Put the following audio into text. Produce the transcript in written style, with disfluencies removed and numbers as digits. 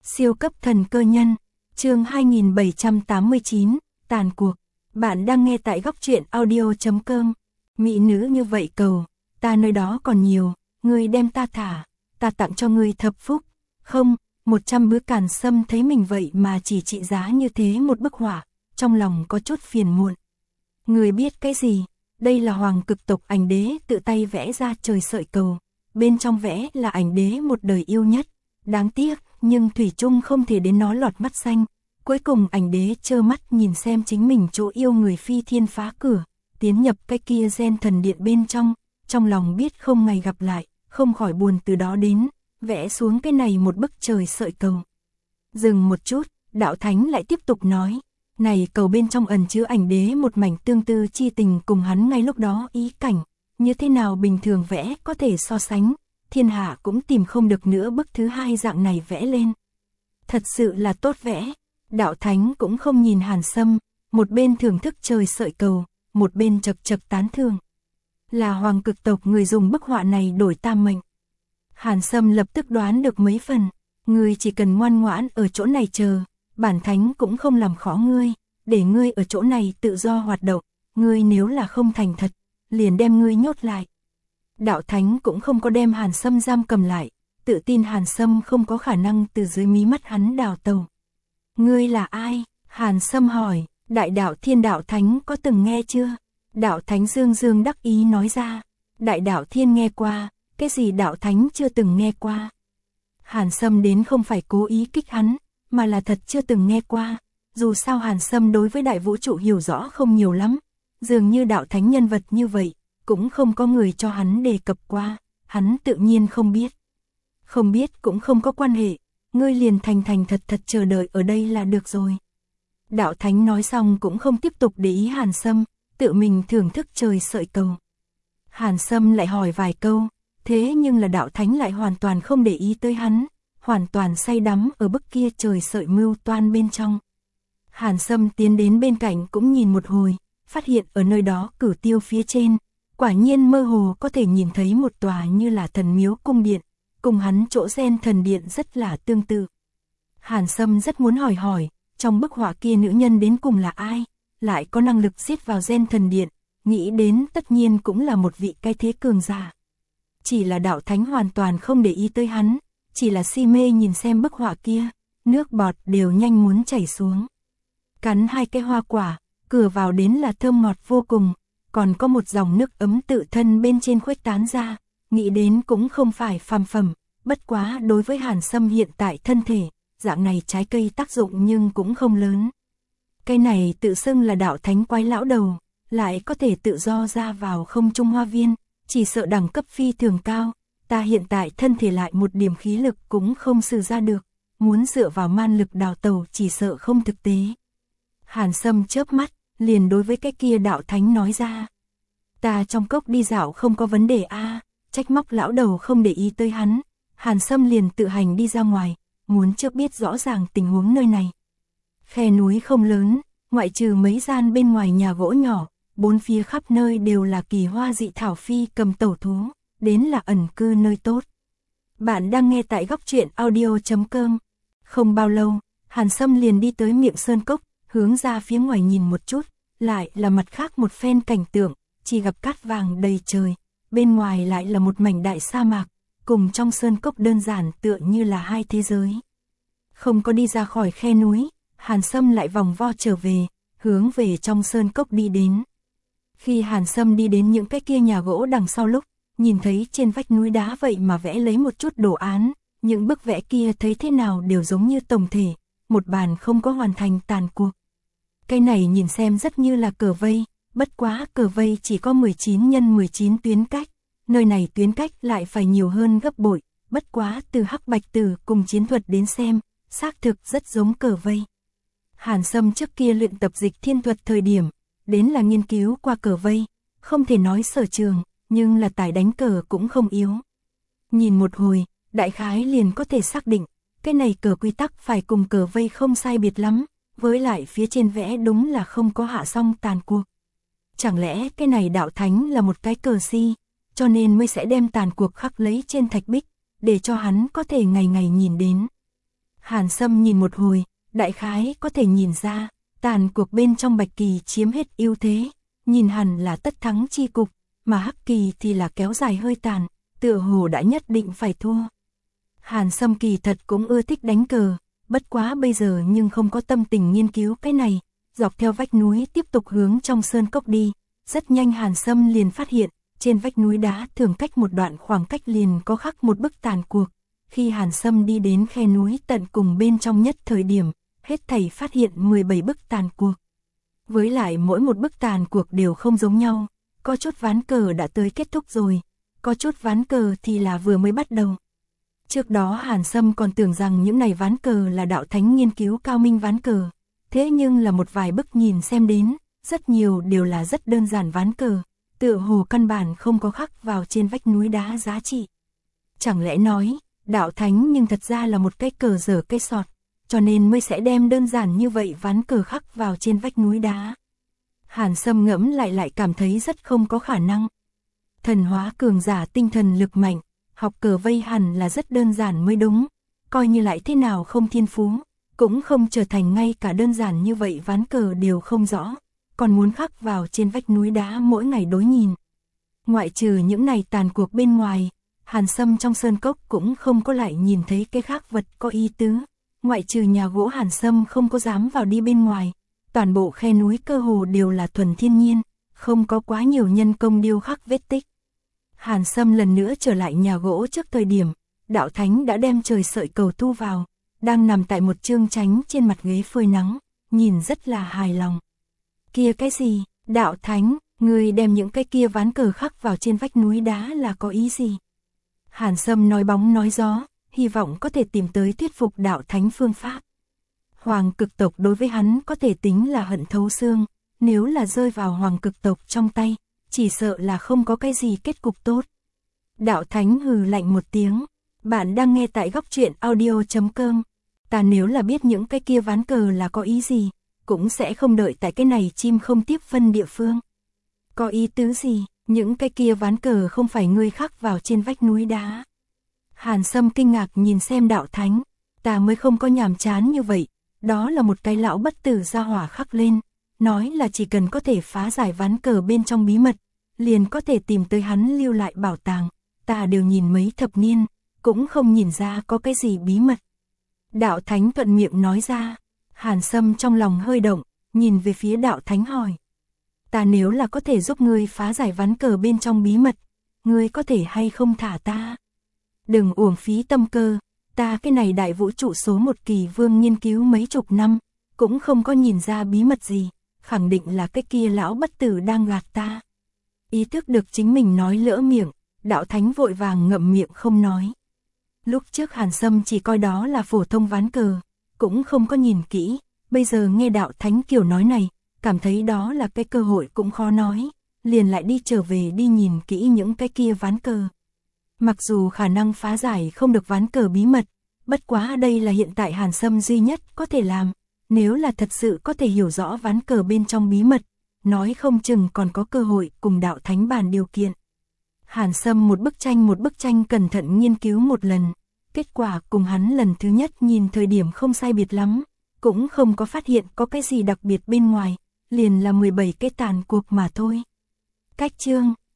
Siêu cấp thần cơ nhân, chương 2789, tàn cuộc. Bạn đang nghe tại góc truyện audio.com. Mỹ nữ như vậy cầu, ta nơi đó còn nhiều, ngươi đem ta thả, ta tặng cho ngươi thập phúc. Không, 100 bữa Càn Sâm thấy mình vậy mà chỉ trị giá như thế một bức họa, trong lòng có chút phiền muộn. Ngươi biết cái gì? Đây là hoàng cực tộc ảnh đế tự tay vẽ ra trời sợi cầu, bên trong vẽ là ảnh đế một đời yêu nhất. Đáng tiếc, nhưng thủy chung không thể đến nó lọt mắt xanh. Cuối cùng ảnh đế trơ mắt nhìn xem chính mình chỗ yêu người phi thiên phá cửa, tiến nhập cái kia gen thần điện bên trong lòng biết không ngày gặp lại, không khỏi buồn từ đó đến, vẽ xuống cái này một bức trời sợi cầu. Dừng một chút, đạo thánh lại tiếp tục nói, này cầu bên trong ẩn chứa ảnh đế một mảnh tương tư chi tình cùng hắn ngay lúc đó ý cảnh, như thế nào bình thường vẽ có thể so sánh, thiên hạ cũng tìm không được nữa bức thứ hai dạng này vẽ lên. Thật sự là tốt vẽ. Đạo thánh cũng không nhìn Hàn Sâm, một bên thưởng thức trời sợi cầu, một bên chật chật tán thưởng. Là hoàng cực tộc người dùng bức họa này đổi tam mệnh. Hàn Sâm lập tức đoán được mấy phần, ngươi chỉ cần ngoan ngoãn ở chỗ này chờ, bản thánh cũng không làm khó ngươi, để ngươi ở chỗ này tự do hoạt động, ngươi nếu là không thành thật, liền đem ngươi nhốt lại. Đạo thánh cũng không có đem Hàn Sâm giam cầm lại, tự tin Hàn Sâm không có khả năng từ dưới mí mắt hắn đào tẩu. Ngươi là ai? Hàn Sâm hỏi, đại đạo thiên đạo thánh có từng nghe chưa? Đạo thánh dương dương đắc ý nói ra, đại đạo thiên nghe qua, cái gì đạo thánh chưa từng nghe qua? Hàn Sâm đến không phải cố ý kích hắn, mà là thật chưa từng nghe qua, dù sao Hàn Sâm đối với đại vũ trụ hiểu rõ không nhiều lắm, dường như đạo thánh nhân vật như vậy, cũng không có người cho hắn đề cập qua, hắn tự nhiên không biết. Không biết cũng không có quan hệ. Ngươi liền thành thật thật chờ đợi ở đây là được rồi. Đạo thánh nói xong cũng không tiếp tục để ý Hàn Sâm, tự mình thưởng thức trời sợi cầu. Hàn Sâm lại hỏi vài câu, thế nhưng là đạo thánh lại hoàn toàn không để ý tới hắn, hoàn toàn say đắm ở bức kia trời sợi mưu toan bên trong. Hàn Sâm tiến đến bên cạnh cũng nhìn một hồi, phát hiện ở nơi đó cửu tiêu phía trên, quả nhiên mơ hồ có thể nhìn thấy một tòa như là thần miếu cung điện. Cùng hắn chỗ gen thần điện rất là tương tự. Hàn Sâm rất muốn hỏi, trong bức họa kia nữ nhân đến cùng là ai, lại có năng lực giết vào gen thần điện, nghĩ đến tất nhiên cũng là một vị cái thế cường giả. Chỉ là đạo thánh hoàn toàn không để ý tới hắn, chỉ là si mê nhìn xem bức họa kia, nước bọt đều nhanh muốn chảy xuống. Cắn hai cái hoa quả, cửa vào đến là thơm ngọt vô cùng, còn có một dòng nước ấm tự thân bên trên khuếch tán ra. Nghĩ đến cũng không phải phàm phẩm, bất quá đối với Hàn Sâm hiện tại thân thể, dạng này trái cây tác dụng nhưng cũng không lớn. Cây này tự xưng là đạo thánh quái lão đầu, lại có thể tự do ra vào không trung hoa viên, chỉ sợ đẳng cấp phi thường cao, ta hiện tại thân thể lại một điểm khí lực cũng không sử ra được, muốn dựa vào man lực đào tẩu chỉ sợ không thực tế. Hàn Sâm chớp mắt, liền đối với cái kia đạo thánh nói ra, ta trong cốc đi dạo không có vấn đề a. Trách móc lão đầu không để ý tới hắn, Hàn Sâm liền tự hành đi ra ngoài, muốn trước biết rõ ràng tình huống nơi này. Khe núi không lớn, ngoại trừ mấy gian bên ngoài nhà gỗ nhỏ, bốn phía khắp nơi đều là kỳ hoa dị thảo phi cầm tẩu thú, đến là ẩn cư nơi tốt. Bạn đang nghe tại góc truyện audio.com. Không bao lâu, Hàn Sâm liền đi tới miệng sơn cốc, hướng ra phía ngoài nhìn một chút, lại là mặt khác một phen cảnh tượng, chỉ gặp cát vàng đầy trời. Bên ngoài lại là một mảnh đại sa mạc, cùng trong sơn cốc đơn giản tựa như là hai thế giới. Không có đi ra khỏi khe núi, Hàn Sâm lại vòng vo trở về, hướng về trong sơn cốc đi đến. Khi Hàn Sâm đi đến những cái kia nhà gỗ đằng sau lúc, nhìn thấy trên vách núi đá vậy mà vẽ lấy một chút đồ án, những bức vẽ kia thấy thế nào đều giống như tổng thể, một bàn không có hoàn thành tàn cuộc. Cái này nhìn xem rất như là cờ vây. Bất quá cờ vây chỉ có 19 x 19 tuyến cách, nơi này tuyến cách lại phải nhiều hơn gấp bội, bất quá từ hắc bạch tử cùng chiến thuật đến xem, xác thực rất giống cờ vây. Hàn Sâm trước kia luyện tập dịch thiên thuật thời điểm, đến là nghiên cứu qua cờ vây, không thể nói sở trường, nhưng là tài đánh cờ cũng không yếu. Nhìn một hồi, đại khái liền có thể xác định, cái này cờ quy tắc phải cùng cờ vây không sai biệt lắm, với lại phía trên vẽ đúng là không có hạ xong tàn cuộc. Chẳng lẽ cái này đạo thánh là một cái cờ si, cho nên mới sẽ đem tàn cuộc khắc lấy trên thạch bích, để cho hắn có thể ngày ngày nhìn đến. Hàn Sâm nhìn một hồi, đại khái có thể nhìn ra, tàn cuộc bên trong Bạch Kỳ chiếm hết ưu thế, nhìn hẳn là tất thắng chi cục, mà Hắc Kỳ thì là kéo dài hơi tàn, tựa hồ đã nhất định phải thua. Hàn Sâm kỳ thật cũng ưa thích đánh cờ, bất quá bây giờ nhưng không có tâm tình nghiên cứu cái này, dọc theo vách núi tiếp tục hướng trong sơn cốc đi, rất nhanh Hàn Sâm liền phát hiện, trên vách núi đá thường cách một đoạn khoảng cách liền có khắc một bức tàn cuộc. Khi Hàn Sâm đi đến khe núi tận cùng bên trong nhất thời điểm, hết thảy phát hiện 17 bức tàn cuộc. Với lại mỗi một bức tàn cuộc đều không giống nhau, có chút ván cờ đã tới kết thúc rồi, có chút ván cờ thì là vừa mới bắt đầu. Trước đó Hàn Sâm còn tưởng rằng những này ván cờ là đạo thánh nghiên cứu cao minh ván cờ, thế nhưng là một vài bức nhìn xem đến, rất nhiều đều là rất đơn giản ván cờ, tựa hồ căn bản không có khắc vào trên vách núi đá giá trị. Chẳng lẽ nói, đạo thánh nhưng thật ra là một cái cờ dở cây sọt, cho nên mới sẽ đem đơn giản như vậy ván cờ khắc vào trên vách núi đá. Hàn Sâm ngẫm lại cảm thấy rất không có khả năng. Thần hóa cường giả tinh thần lực mạnh, học cờ vây hẳn là rất đơn giản mới đúng, coi như lại thế nào không thiên phú, cũng không trở thành ngay cả đơn giản như vậy ván cờ đều không rõ, còn muốn khắc vào trên vách núi đá mỗi ngày đối nhìn. Ngoại trừ những này tàn cuộc bên ngoài, Hàn Sâm trong sơn cốc cũng không có lại nhìn thấy cái khác vật có ý tứ, ngoại trừ nhà gỗ Hàn Sâm không có dám vào đi bên ngoài, toàn bộ khe núi cơ hồ đều là thuần thiên nhiên, không có quá nhiều nhân công điêu khắc vết tích. Hàn Sâm lần nữa trở lại nhà gỗ trước thời điểm, đạo thánh đã đem trời sợi cầu thu vào, đang nằm tại một chương tránh trên mặt ghế phơi nắng, nhìn rất là hài lòng. Kia cái gì, đạo thánh, người đem những cái kia ván cờ khắc vào trên vách núi đá là có ý gì? Hàn Sâm nói bóng nói gió, hy vọng có thể tìm tới thuyết phục đạo thánh phương pháp. Hoàng cực tộc đối với hắn có thể tính là hận thấu xương, nếu là rơi vào hoàng cực tộc trong tay, chỉ sợ là không có cái gì kết cục tốt. Đạo thánh hừ lạnh một tiếng, bạn đang nghe tại góc truyện audio.com. Ta nếu là biết những cái kia ván cờ là có ý gì, cũng sẽ không đợi tại cái này chim không tiếp phân địa phương. Có ý tứ gì, những cái kia ván cờ không phải ngươi khắc vào trên vách núi đá. Hàn Sâm kinh ngạc nhìn xem đạo thánh, ta mới không có nhàm chán như vậy, đó là một cái lão bất tử gia hỏa khắc lên, nói là chỉ cần có thể phá giải ván cờ bên trong bí mật, liền có thể tìm tới hắn lưu lại bảo tàng, ta đều nhìn mấy thập niên, cũng không nhìn ra có cái gì bí mật. Đạo thánh thuận miệng nói ra, Hàn Sâm trong lòng hơi động, nhìn về phía đạo thánh hỏi. Ta nếu là có thể giúp ngươi phá giải ván cờ bên trong bí mật, ngươi có thể hay không thả ta? Đừng uổng phí tâm cơ, ta cái này đại vũ trụ số một kỳ vương nghiên cứu mấy chục năm, cũng không có nhìn ra bí mật gì, khẳng định là cái kia lão bất tử đang gạt ta. Ý thức được chính mình nói lỡ miệng, đạo thánh vội vàng ngậm miệng không nói. Lúc trước Hàn Sâm chỉ coi đó là phổ thông ván cờ, cũng không có nhìn kỹ, bây giờ nghe đạo thánh kiểu nói này, cảm thấy đó là cái cơ hội cũng khó nói, liền lại đi trở về đi nhìn kỹ những cái kia ván cờ. Mặc dù khả năng phá giải không được ván cờ bí mật, bất quá đây là hiện tại Hàn Sâm duy nhất có thể làm, nếu là thật sự có thể hiểu rõ ván cờ bên trong bí mật, nói không chừng còn có cơ hội cùng đạo thánh bàn điều kiện. Hàn Sâm một bức tranh cẩn thận nghiên cứu một lần, kết quả cùng hắn lần thứ nhất nhìn thời điểm không sai biệt lắm, cũng không có phát hiện có cái gì đặc biệt bên ngoài, liền là 17 cái tàn cuộc mà thôi. Cách chương